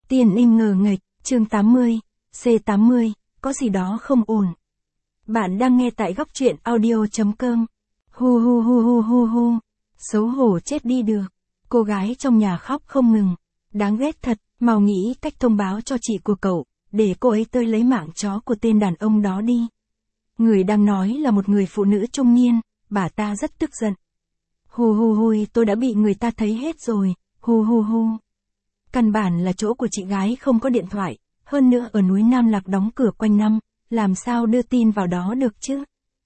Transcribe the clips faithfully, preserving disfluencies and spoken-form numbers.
Tiền im ngờ nghệch, chương tám mươi, C tám mươi, có gì đó không ổn. Bạn đang nghe tại góc truyện audio.com. Hu hu hu hu hu hu, xấu hổ chết đi được. Cô gái trong nhà khóc không ngừng. Đáng ghét thật, mau nghĩ cách thông báo cho chị của cậu, để cô ấy tới lấy mạng chó của tên đàn ông đó đi. Người đang nói là một người phụ nữ trung niên, bà ta rất tức giận. Hu hu hui, tôi đã bị người ta thấy hết rồi, hu hu hu. Căn bản là chỗ của chị gái không có điện thoại, hơn nữa ở núi Nam Lạc đóng cửa quanh năm, làm sao đưa tin vào đó được chứ?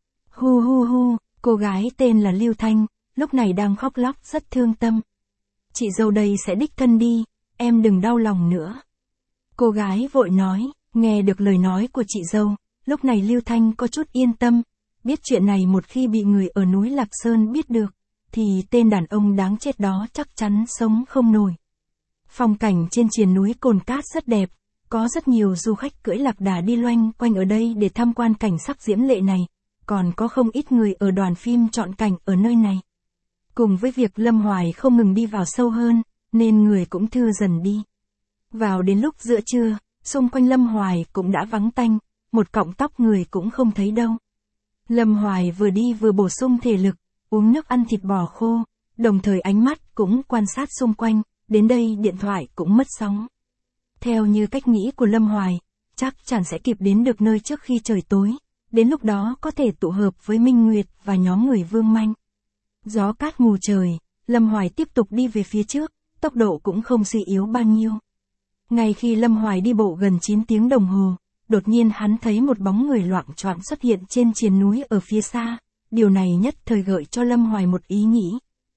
Hu hu hu, cô gái tên là Lưu Thanh, lúc này đang khóc lóc rất thương tâm. Chị dâu đây sẽ đích thân đi, em đừng đau lòng nữa. Cô gái vội nói, nghe được lời nói của chị dâu, lúc này Lưu Thanh có chút yên tâm, biết chuyện này một khi bị người ở núi Lạc Sơn biết được, thì tên đàn ông đáng chết đó chắc chắn sống không nổi. Phong cảnh trên triền núi Cồn Cát rất đẹp, có rất nhiều du khách cưỡi lạc đà đi loanh quanh ở đây để tham quan cảnh sắc diễm lệ này, còn có không ít người ở đoàn phim chọn cảnh ở nơi này. Cùng với việc Lâm Hoài không ngừng đi vào sâu hơn, nên người cũng thưa dần đi. Vào đến lúc giữa trưa, xung quanh Lâm Hoài cũng đã vắng tanh, một cọng tóc người cũng không thấy đâu. Lâm Hoài vừa đi vừa bổ sung thể lực, uống nước ăn thịt bò khô, đồng thời ánh mắt cũng quan sát xung quanh, đến đây điện thoại cũng mất sóng. Theo như cách nghĩ của Lâm Hoài, chắc chắn sẽ kịp đến được nơi trước khi trời tối, đến lúc đó có thể tụ hợp với Minh Nguyệt và nhóm người Vương Manh. Gió cát mù trời, Lâm Hoài tiếp tục đi về phía trước, tốc độ cũng không suy yếu bao nhiêu. Ngay khi Lâm Hoài đi bộ gần chín tiếng đồng hồ, đột nhiên hắn thấy một bóng người loạng choạng xuất hiện trên triền núi ở phía xa, điều này nhất thời gợi cho Lâm Hoài một ý nghĩ.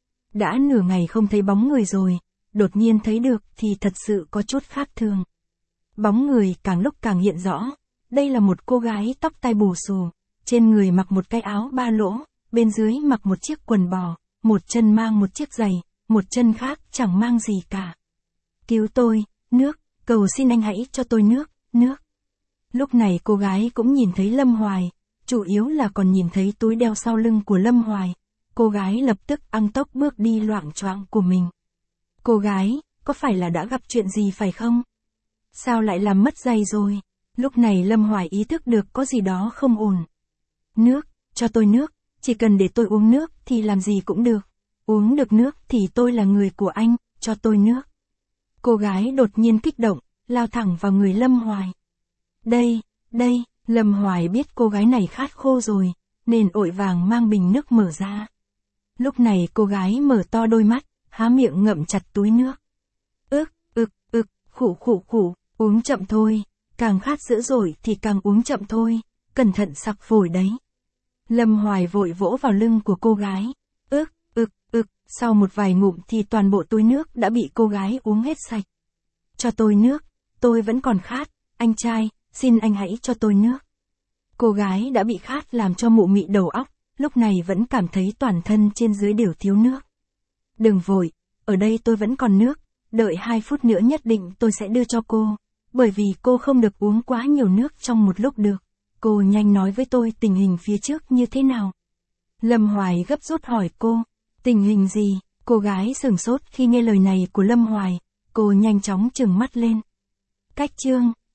Đã nửa ngày không thấy bóng người rồi, đột nhiên thấy được thì thật sự có chút khác thường. Bóng người càng lúc càng hiện rõ, đây là một cô gái tóc tai bù xù, trên người mặc một cái áo ba lỗ, bên dưới mặc một chiếc quần bò, một chân mang một chiếc giày, một chân khác chẳng mang gì cả. Cứu tôi, nước, cầu xin anh hãy cho tôi nước, nước. Lúc này cô gái cũng nhìn thấy Lâm Hoài, chủ yếu là còn nhìn thấy túi đeo sau lưng của Lâm Hoài. Cô gái lập tức tăng tốc bước đi loạng choạng của mình. Cô gái, có phải là đã gặp chuyện gì phải không? Sao lại làm mất giày rồi? Lúc này Lâm Hoài ý thức được có gì đó không ổn. Nước, cho tôi nước, chỉ cần để tôi uống nước thì làm gì cũng được. Uống được nước thì tôi là người của anh, cho tôi nước. Cô gái đột nhiên kích động, lao thẳng vào người Lâm Hoài. Đây, đây, Lâm Hoài biết cô gái này khát khô rồi, nên vội vàng mang bình nước mở ra. Lúc này cô gái mở to đôi mắt, há miệng ngậm chặt túi nước. Ức, ực, ực, khụ khụ khụ, uống chậm thôi, càng khát dữ dội thì càng uống chậm thôi, cẩn thận sặc phổi đấy. Lâm Hoài vội vỗ vào lưng của cô gái. Ức, ực, ực, sau một vài ngụm thì toàn bộ túi nước đã bị cô gái uống hết sạch. Cho tôi nước, tôi vẫn còn khát, anh trai, xin anh hãy cho tôi nước. Cô gái đã bị khát làm cho mụ mị đầu óc, lúc này vẫn cảm thấy toàn thân trên dưới đều thiếu nước. Đừng vội, ở đây tôi vẫn còn nước, đợi hai phút nữa nhất định tôi sẽ đưa cho cô, bởi vì cô không được uống quá nhiều nước trong một lúc được. Cô nhanh nói với tôi tình hình phía trước như thế nào. Lâm Hoài gấp rút hỏi cô, tình hình gì? Cô gái sửng sốt khi nghe lời này của Lâm Hoài, cô nhanh chóng trừng mắt lên. Cách chương,